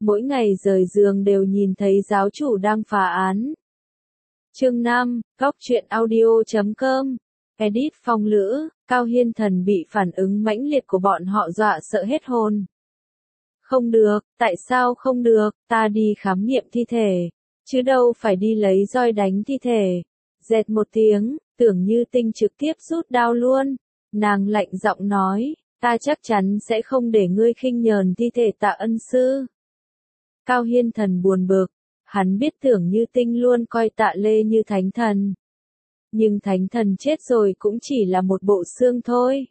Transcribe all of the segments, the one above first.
mỗi ngày rời giường đều nhìn thấy giáo chủ đang phá án. Chương 5, Góc truyện audio.com. Edit Phong Lữ, Cao Hiên Thần bị phản ứng mãnh liệt của bọn họ dọa sợ hết hồn. Không được, tại sao không được, ta đi khám nghiệm thi thể, chứ đâu phải đi lấy roi đánh thi thể. Dẹt một tiếng, Tưởng Như Tinh trực tiếp rút đao luôn. Nàng lạnh giọng nói, ta chắc chắn sẽ không để ngươi khinh nhờn thi thể Tạ ân sư. Cao Hiên Thần buồn bực, hắn biết Tưởng Như Tinh luôn coi Tạ Lê như thánh thần. Nhưng thánh thần chết rồi cũng chỉ là một bộ xương thôi.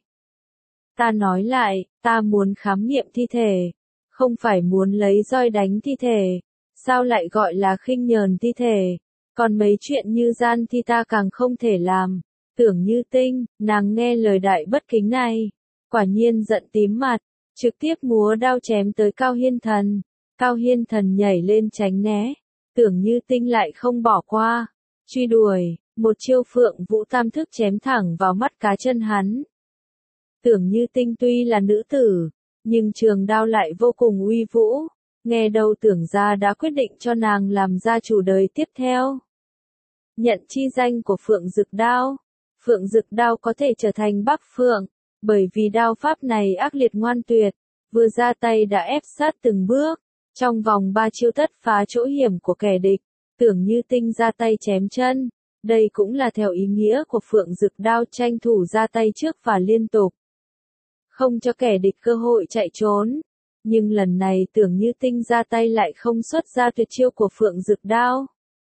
Ta nói lại, ta muốn khám nghiệm thi thể, không phải muốn lấy roi đánh thi thể. Sao lại gọi là khinh nhờn thi thể? Còn mấy chuyện như gian thi ta càng không thể làm. Tưởng Như Tinh, nàng nghe lời đại bất kính này, quả nhiên giận tím mặt, trực tiếp múa đao chém tới Cao Hiên Thần. Cao Hiên Thần nhảy lên tránh né, Tưởng Như Tinh lại không bỏ qua, truy đuổi, một chiêu Phượng Vũ Tam thức chém thẳng vào mắt cá chân hắn. Tưởng Như Tinh tuy là nữ tử, nhưng trường đao lại vô cùng uy vũ, nghe đâu Tưởng gia đã quyết định cho nàng làm gia chủ đời tiếp theo. Nhận chi danh của Phượng Dực Đao. Phượng Dực Đao có thể trở thành Bắc Phượng, bởi vì đao pháp này ác liệt ngoan tuyệt, vừa ra tay đã ép sát từng bước, trong vòng 3 chiêu tất phá chỗ hiểm của kẻ địch. Tưởng Như Tinh ra tay chém chân, đây cũng là theo ý nghĩa của Phượng Dực Đao, tranh thủ ra tay trước và liên tục, không cho kẻ địch cơ hội chạy trốn. Nhưng lần này Tưởng Như Tinh ra tay lại không xuất ra tuyệt chiêu của Phượng Dực Đao.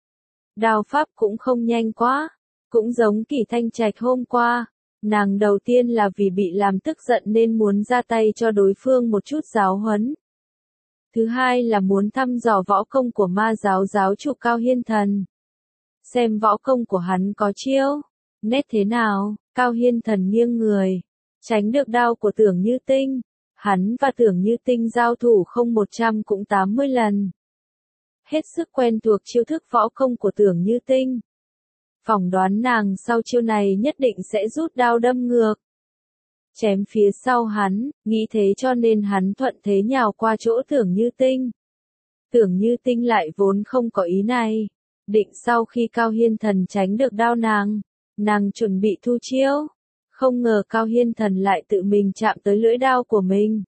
Đao pháp cũng không nhanh quá, cũng giống Kỷ Thanh Trạch hôm qua, nàng đầu tiên là vì bị làm tức giận nên muốn ra tay cho đối phương một chút giáo huấn. Thứ hai là muốn thăm dò võ công của ma giáo giáo chủ Cao Hiên Thần. Xem võ công của hắn có chiêu, nét thế nào. Cao Hiên Thần nghiêng người, tránh được đao của Tưởng Như Tinh. Hắn và Tưởng Như Tinh giao thủ không 100 cũng 80 lần. Hết sức quen thuộc chiêu thức võ công của Tưởng Như Tinh. Phỏng đoán nàng sau chiêu này nhất định sẽ rút đao đâm ngược, chém phía sau hắn, nghĩ thế cho nên hắn thuận thế nhào qua chỗ Tưởng Như Tinh. Tưởng Như Tinh lại vốn không có ý này, định sau khi Cao Hiên Thần tránh được đao nàng chuẩn bị thu chiêu, không ngờ Cao Hiên Thần lại tự mình chạm tới lưỡi đao của mình.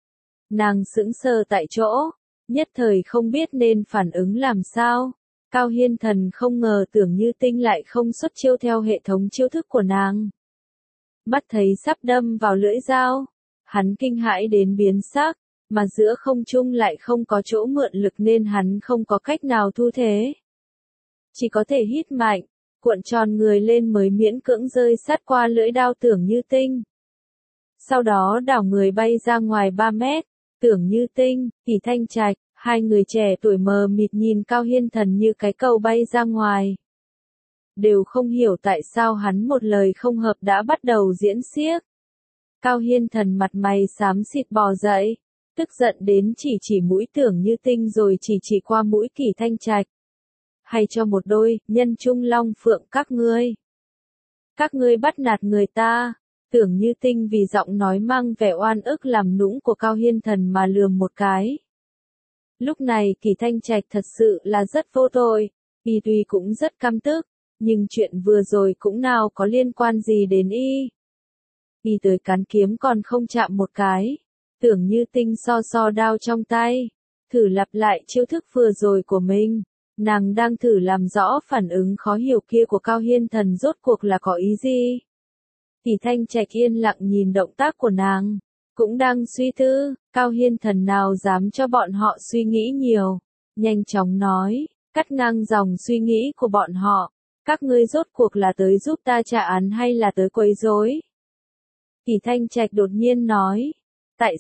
Nàng sững sờ tại chỗ, nhất thời không biết nên phản ứng làm sao. Cao Hiên Thần không ngờ Tưởng Như Tinh lại không xuất chiêu theo hệ thống chiêu thức của nàng. Mắt thấy sắp đâm vào lưỡi dao, hắn kinh hãi đến biến sắc, mà giữa không trung lại không có chỗ mượn lực nên hắn không có cách nào thu thế. Chỉ có thể hít mạnh, cuộn tròn người lên mới miễn cưỡng rơi sát qua lưỡi đao Tưởng Như Tinh. Sau đó đảo người bay ra ngoài 3 mét, Tưởng Như Tinh, Kỷ Thanh Trạch, hai người trẻ tuổi mờ mịt nhìn Cao Hiên Thần như cái cầu bay ra ngoài. Đều không hiểu tại sao hắn một lời không hợp đã bắt đầu diễn xiếc. Cao Hiên Thần mặt mày xám xịt bò dậy, tức giận đến chỉ mũi Tưởng Như Tinh rồi chỉ qua mũi Kỷ Thanh Trạch. Hay cho một đôi, nhân trung long phượng các ngươi. Các ngươi bắt nạt người ta. Tưởng Như Tinh vì giọng nói mang vẻ oan ức làm nũng của Cao Hiên Thần mà lườm một cái. Lúc này Kỷ Thanh Trạch thật sự là rất vô tội, y tuy cũng rất căm tức, nhưng chuyện vừa rồi cũng nào có liên quan gì đến y. Y tới cán kiếm còn không chạm một cái. Tưởng Như Tinh so đao trong tay, thử lặp lại chiêu thức vừa rồi của mình. Nàng đang thử làm rõ phản ứng khó hiểu kia của Cao Hiên Thần rốt cuộc là có ý gì. Kỷ Thanh Trạch yên lặng nhìn động tác của nàng, cũng đang suy tư. Cao Hiên Thần nào dám cho bọn họ suy nghĩ nhiều, nhanh chóng nói, cắt ngang dòng suy nghĩ của bọn họ. Các ngươi rốt cuộc là tới giúp ta trả án hay là tới quấy rối? Kỷ Thanh Trạch đột nhiên nói, tại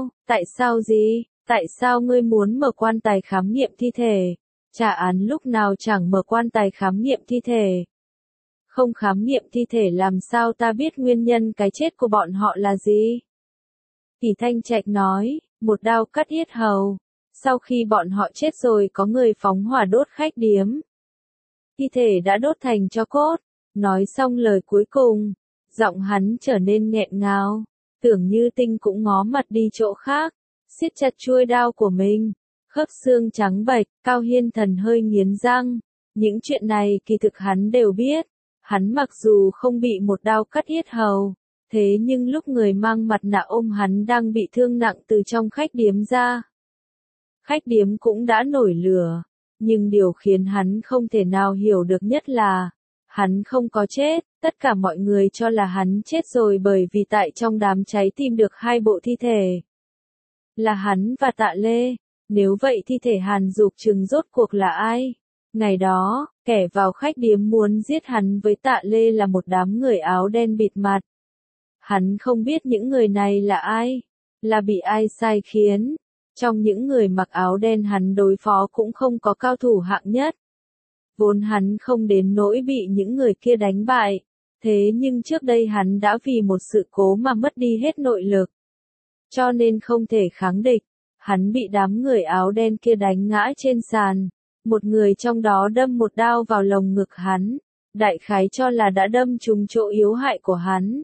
sao gì, tại sao ngươi muốn mở quan tài khám nghiệm thi thể? Trả án lúc nào chẳng mở quan tài khám nghiệm thi thể. Không khám nghiệm thi thể làm sao ta biết nguyên nhân cái chết của bọn họ là gì? Kỷ Thanh Trạch nói, một đao cắt yết hầu. Sau khi bọn họ chết rồi có người phóng hỏa đốt khách điếm. Thi thể đã đốt thành tro cốt. Nói xong lời cuối cùng, giọng hắn trở nên nghẹn ngào. Tưởng Như Tinh cũng ngó mặt đi chỗ khác, siết chặt chuôi đao của mình. khớp xương trắng bệch, Cao Hiên Thần hơi nghiến răng. Những chuyện này kỳ thực hắn đều biết. Hắn mặc dù không bị một đao cắt yết hầu, thế nhưng lúc người mang mặt nạ ôm hắn đang bị thương nặng từ trong khách điếm ra. Khách điếm cũng đã nổi lửa, nhưng điều khiến hắn không thể nào hiểu được nhất là, hắn không có chết, tất cả mọi người cho là hắn chết rồi bởi vì tại trong đám cháy tìm được 2 bộ thi thể. Là hắn và Tạ Lê, nếu vậy thi thể Hàn Dục Trừng rốt cuộc là ai? Ngày đó, kẻ vào khách điếm muốn giết hắn với Tạ Lê là một đám người áo đen bịt mặt. Hắn không biết những người này là ai, là bị ai sai khiến. Trong những người mặc áo đen hắn đối phó cũng không có cao thủ hạng nhất. Vốn hắn không đến nỗi bị những người kia đánh bại, thế nhưng trước đây hắn đã vì một sự cố mà mất đi hết nội lực. Cho nên không thể kháng địch, hắn bị đám người áo đen kia đánh ngã trên sàn. Một người trong đó đâm một đao vào lồng ngực hắn, đại khái cho là đã đâm trúng chỗ yếu hại của hắn.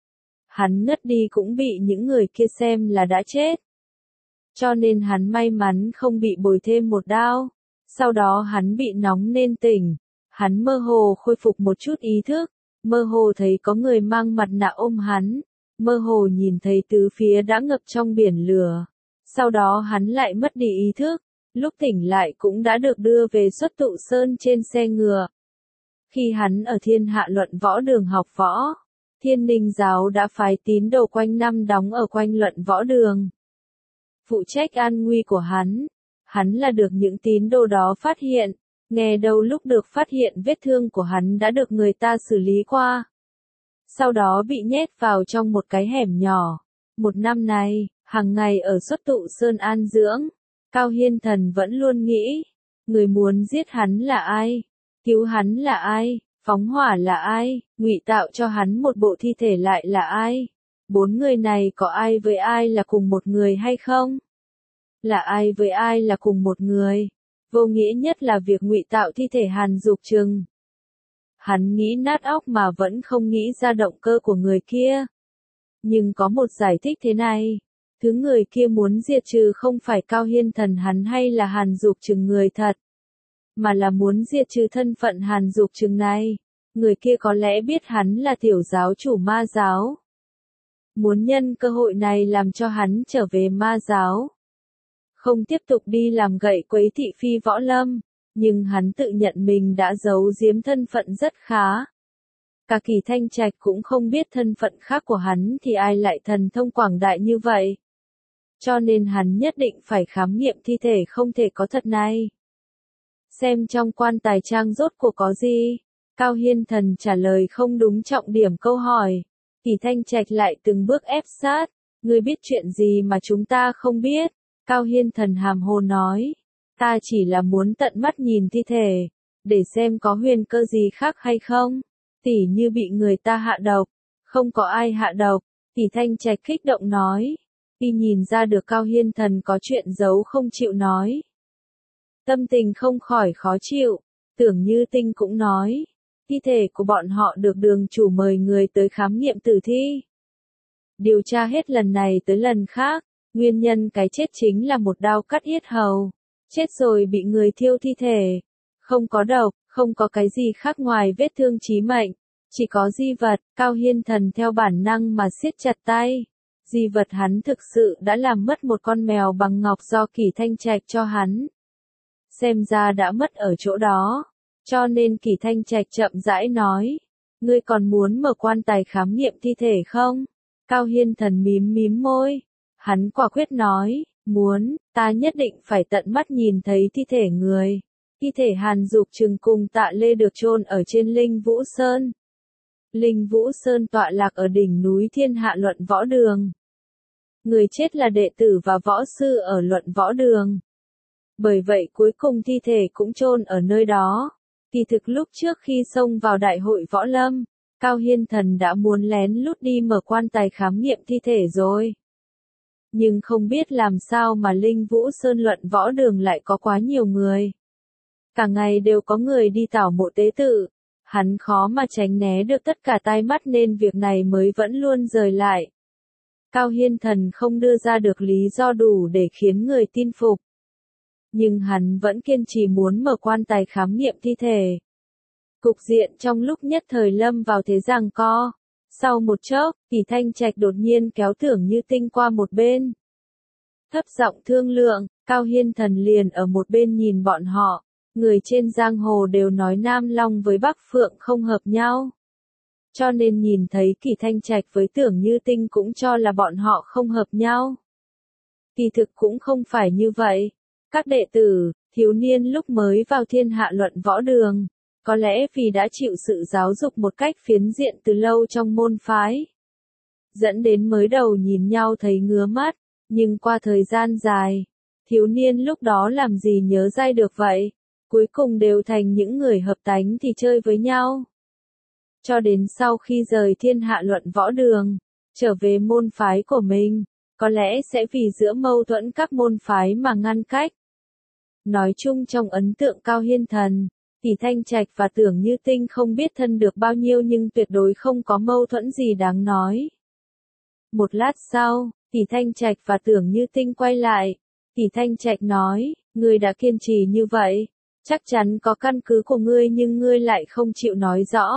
Hắn ngất đi cũng bị những người kia xem là đã chết. Cho nên hắn may mắn không bị bồi thêm một đao. Sau đó hắn bị nóng nên tỉnh. Hắn mơ hồ khôi phục một chút ý thức. Mơ hồ thấy có người mang mặt nạ ôm hắn. Mơ hồ nhìn thấy tứ phía đã ngập trong biển lửa. Sau đó hắn lại mất đi ý thức. Lúc tỉnh lại cũng đã được đưa về Xuất Tụ Sơn trên xe ngựa. Khi hắn ở Thiên Hạ Luận Võ Đường học võ, Thiên Ninh Giáo đã phái tín đồ quanh năm đóng ở quanh Luận Võ Đường. Phụ trách an nguy của hắn là được những tín đồ đó phát hiện, nghe đâu lúc được phát hiện vết thương của hắn đã được người ta xử lý qua. Sau đó bị nhét vào trong một cái hẻm nhỏ. Một năm nay, hàng ngày ở Xuất Tụ Sơn an dưỡng, Cao Hiên Thần vẫn luôn nghĩ, người muốn giết hắn là ai, cứu hắn là ai, phóng hỏa là ai, ngụy tạo cho hắn một bộ thi thể lại là ai. 4 người này có ai với ai là cùng một người hay không? Là ai với ai là cùng một người? Vô nghĩa nhất là việc ngụy tạo thi thể Hàn Dục Trừng. Hắn nghĩ nát óc mà vẫn không nghĩ ra động cơ của người kia. Nhưng có một giải thích thế này. Thứ người kia muốn diệt trừ không phải Cao Hiên Thần hắn hay là Hàn Dục Trừng người thật, mà là muốn diệt trừ thân phận Hàn Dục Trừng này. Người kia có lẽ biết hắn là tiểu giáo chủ ma giáo. Muốn nhân cơ hội này làm cho hắn trở về ma giáo. Không tiếp tục đi làm gậy quấy thị phi võ lâm, nhưng hắn tự nhận mình đã giấu giếm thân phận rất khá. Cả Kỳ Thanh Trạch cũng không biết thân phận khác của hắn thì ai lại thần thông quảng đại như vậy. Cho nên hắn nhất định phải khám nghiệm thi thể không thể có thật này. Xem trong quan tài trang rốt cuộc có gì? Cao Hiên Thần trả lời không đúng trọng điểm câu hỏi. Kỳ Thanh Trạch lại từng bước ép sát. Ngươi biết chuyện gì mà chúng ta không biết? Cao Hiên Thần hàm hồ nói. Ta chỉ là muốn tận mắt nhìn thi thể, để xem có huyền cơ gì khác hay không. Tỉ như bị người ta hạ độc. Không có ai hạ độc. Kỳ Thanh Trạch kích động nói. Y nhìn ra được Cao Hiên Thần có chuyện giấu không chịu nói. Tâm tình không khỏi khó chịu. Tưởng Như Tinh cũng nói. Thi thể của bọn họ được đường chủ mời người tới khám nghiệm tử thi. Điều tra hết lần này tới lần khác. Nguyên nhân cái chết chính là một đao cắt yết hầu. Chết rồi bị người thiêu thi thể. Không có độc, không có cái gì khác ngoài vết thương chí mệnh. Chỉ có di vật. Cao Hiên Thần theo bản năng mà siết chặt tay. Di vật hắn thực sự đã làm mất một con mèo bằng ngọc do Kỳ Thanh Trạch cho hắn. Xem ra đã mất ở chỗ đó. Cho nên Kỳ Thanh Trạch chậm rãi nói. Ngươi còn muốn mở quan tài khám nghiệm thi thể không? Cao Hiên Thần mím mím môi. Hắn quả quyết nói. Muốn, ta nhất định phải tận mắt nhìn thấy thi thể người. Thi thể Hàn Dục Trừng cùng Tạ Lê được chôn ở trên Linh Vũ Sơn. Linh Vũ Sơn tọa lạc ở đỉnh núi Thiên Hạ Luận Võ Đường. Người chết là đệ tử và võ sư ở Luận Võ Đường. Bởi vậy cuối cùng thi thể cũng chôn ở nơi đó. Kỳ thực lúc trước khi xông vào đại hội võ lâm, Cao Hiên Thần đã muốn lén lút đi mở quan tài khám nghiệm thi thể rồi. Nhưng không biết làm sao mà Linh Vũ Sơn Luận Võ Đường lại có quá nhiều người. Cả ngày đều có người đi tảo mộ tế tự. Hắn khó mà tránh né được tất cả tai mắt nên việc này mới vẫn luôn rời lại. Cao Hiên Thần không đưa ra được lý do đủ để khiến người tin phục. nhưng hắn vẫn kiên trì muốn mở quan tài khám nghiệm thi thể. Cục diện trong lúc nhất thời lâm vào thế giằng co. Sau một chốc, Kỳ Thanh Trạch đột nhiên kéo Tưởng Như Tinh qua một bên. Thấp giọng thương lượng, Cao Hiên Thần liền ở một bên nhìn bọn họ. Người trên giang hồ đều nói Nam Long với Bắc Phượng không hợp nhau. Cho nên nhìn thấy Kỳ Thanh Trạch với Tưởng Như Tinh cũng cho là bọn họ không hợp nhau. Kỳ thực cũng không phải như vậy. Các đệ tử, thiếu niên lúc mới vào Thiên Hạ Luận Võ Đường, có lẽ vì đã chịu sự giáo dục một cách phiến diện từ lâu trong môn phái, dẫn đến mới đầu nhìn nhau thấy ngứa mắt, nhưng qua thời gian dài, thiếu niên lúc đó làm gì nhớ dai được vậy, cuối cùng đều thành những người hợp tánh thì chơi với nhau. Cho đến sau khi rời Thiên Hạ Luận Võ Đường, trở về môn phái của mình, có lẽ sẽ vì giữa mâu thuẫn các môn phái mà ngăn cách. Nói chung trong ấn tượng Cao Hiên Thần, Kỳ Thanh Trạch và Tưởng Như Tinh không biết thân được bao nhiêu nhưng tuyệt đối không có mâu thuẫn gì đáng nói. Một lát sau, Kỳ Thanh Trạch và Tưởng Như Tinh quay lại. Kỳ Thanh Trạch nói, ngươi đã kiên trì như vậy, chắc chắn có căn cứ của ngươi nhưng ngươi lại không chịu nói rõ.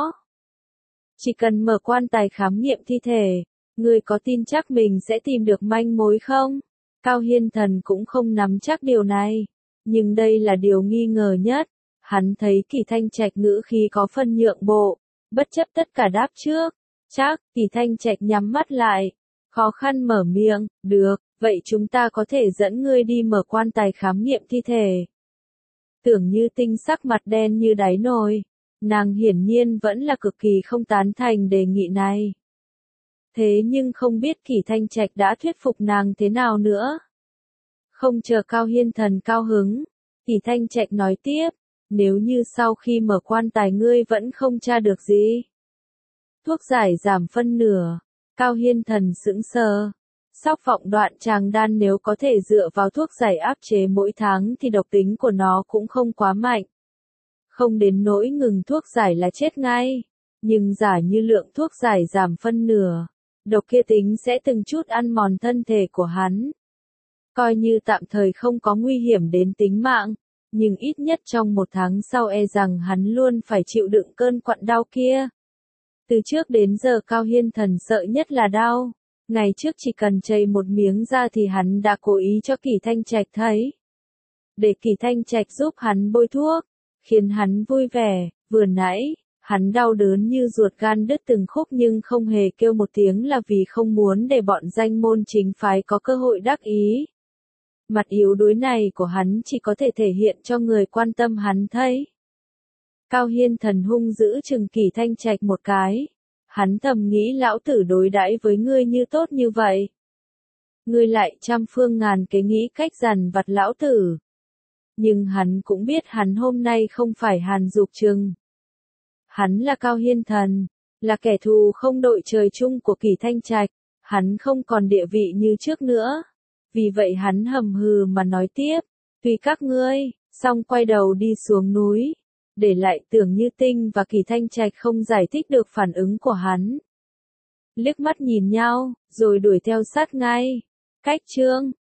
Chỉ cần mở quan tài khám nghiệm thi thể, ngươi có tin chắc mình sẽ tìm được manh mối không? Cao Hiên Thần cũng không nắm chắc điều này, nhưng đây là điều nghi ngờ nhất. Hắn thấy Kỳ Thanh Trạch ngữ khí có phần nhượng bộ, bất chấp tất cả đáp trước. Chắc, Kỳ Thanh Trạch nhắm mắt lại, khó khăn mở miệng, được, vậy chúng ta có thể dẫn ngươi đi mở quan tài khám nghiệm thi thể. Tưởng Như Tinh sắc mặt đen như đáy nồi, nàng hiển nhiên vẫn là cực kỳ không tán thành đề nghị này. Thế nhưng không biết Kỳ Thanh Trạch đã thuyết phục nàng thế nào nữa. Không chờ Cao Hiên Thần cao hứng, Kỳ Thanh Trạch nói tiếp, nếu như sau khi mở quan tài ngươi vẫn không tra được gì. Thuốc giải giảm phân nửa, Cao Hiên Thần sững sờ. Sóc vọng đoạn tràng đan nếu có thể dựa vào thuốc giải áp chế mỗi tháng thì độc tính của nó cũng không quá mạnh. Không đến nỗi ngừng thuốc giải là chết ngay. Nhưng giả như lượng thuốc giải giảm phân nửa, độc kia tính sẽ từng chút ăn mòn thân thể của hắn. Coi như tạm thời không có nguy hiểm đến tính mạng, nhưng ít nhất trong một tháng sau e rằng hắn luôn phải chịu đựng cơn quặn đau kia. Từ trước đến giờ Cao Hiên Thần sợ nhất là đau. Ngày trước chỉ cần chảy một miếng ra thì hắn đã cố ý cho Kỳ Thanh Trạch thấy. Để Kỳ Thanh Trạch giúp hắn bôi thuốc, khiến hắn vui vẻ. Vừa nãy, hắn đau đớn như ruột gan đứt từng khúc nhưng không hề kêu một tiếng là vì không muốn để bọn danh môn chính phái có cơ hội đắc ý. Mặt yếu đuối này của hắn chỉ có thể thể hiện cho người quan tâm hắn thấy. Cao Hiên Thần hung dữ chừng Kỳ Thanh Trạch một cái. Hắn thầm nghĩ lão tử đối đãi với ngươi như tốt như vậy. Ngươi lại trăm phương ngàn kế nghĩ cách dằn vặt lão tử. Nhưng hắn cũng biết hắn hôm nay không phải Hàn Dục Trừng. Hắn là Cao Hiên Thần, là kẻ thù không đội trời chung của Kỳ Thanh Trạch. Hắn không còn địa vị như trước nữa. Vì vậy hắn hầm hừ mà nói tiếp, tùy các ngươi, xong quay đầu đi xuống núi. Để lại Tưởng Như Tinh và Kỳ Thanh Trạch không giải thích được phản ứng của hắn. Liếc mắt nhìn nhau, rồi đuổi theo sát ngay. Cách chương